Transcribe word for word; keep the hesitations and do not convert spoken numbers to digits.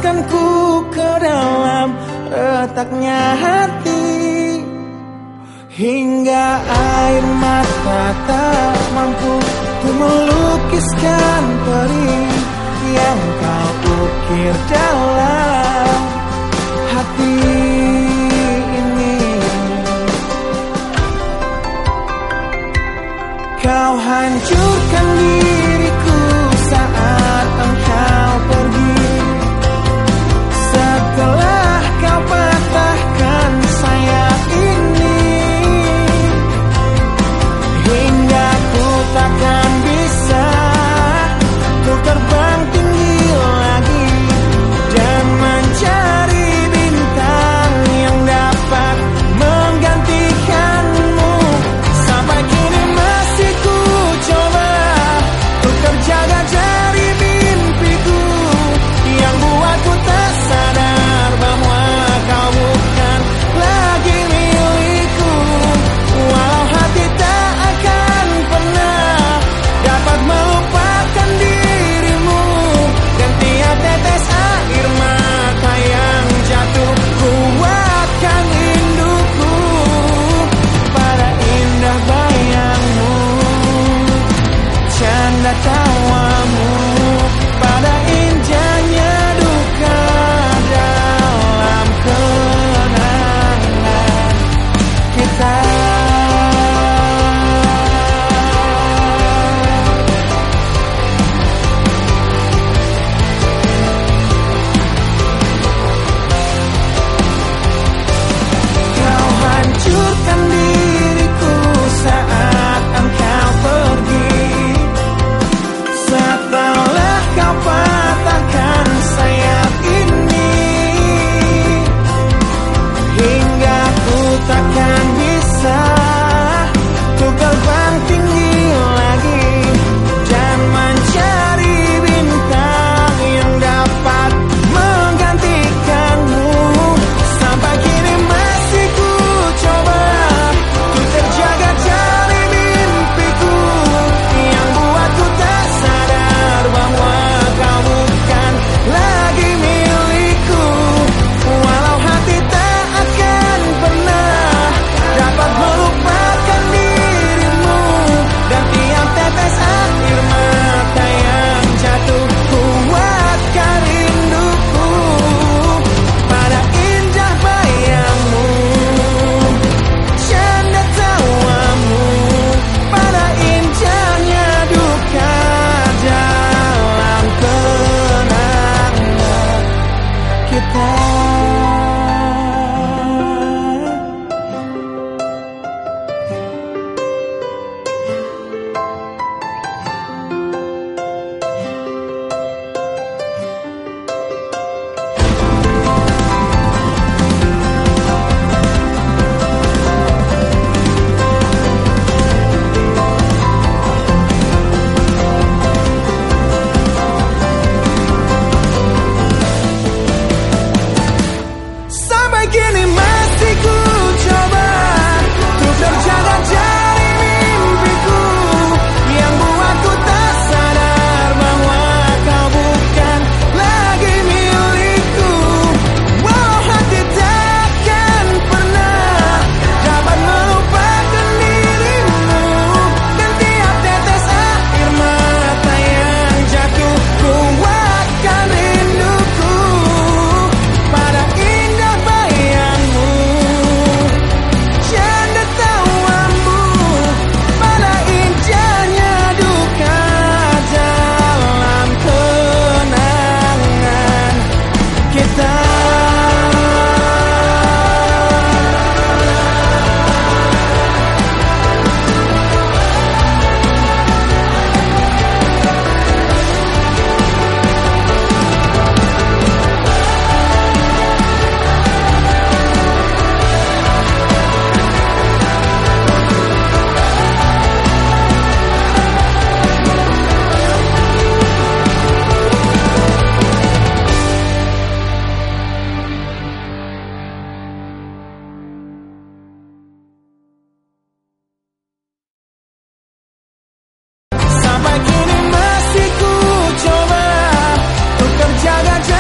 ku ke dalam retaknya hati, hingga air mata tak mampu untuk melukiskan perih yang kau ukir dalam hati ini. Kau hancurkan diriku saat engkau pergi, setelah kau patahkan sayap ini, hingga ku takkan bisa untuk terbang tinggi lagi dan mencari bintang yang dapat menggantikanmu. Sampai kini masih ku coba untuk terjaga dari mimpiku yang buatku tak sadar bahwa kau bukan lagi milikku. Walau hati tak akan pernah dapat melupakan dirimu, dan tiap tetes air mata yang jatuh kuatkan rinduku pada indah bayangmu, canda tawamu, pada indahnya duka dalam kenangan kita. Kau hancurkan diriku saat engkau pergi, setelah kau patahkan sayap ini, hingga ku takkan bisa untuk terbang tinggi lagi dan mencari bintang yang dapat menggantikanmu. Sampai kini masih ku coba untuk terjaga dari mimpiku yang buatku tak sadar bahwa kau bukan lagi milikku. Walau hati tak akan pernah dapat melupakan dirimu, dan tiap tetes air mata yang jatuh kuatkan rinduku pada indah bayangmu, canda tawamu, pada indahnya duka dalam kenangan kita. Sampai kini masih ku coba untuk terjaga dari mimpiku yang buatku tak sadar bahwa kau bukan lagi milikku. Walau hati takkan pernah dapat melupakan dirimu, dan tiap tetes air mata yang jatuh kuatkan rinduku pada indah bayangmu, canda tawamu, pada indahnya duka dalam kenangan kita. Sampai kini masih ku coba untuk terjaga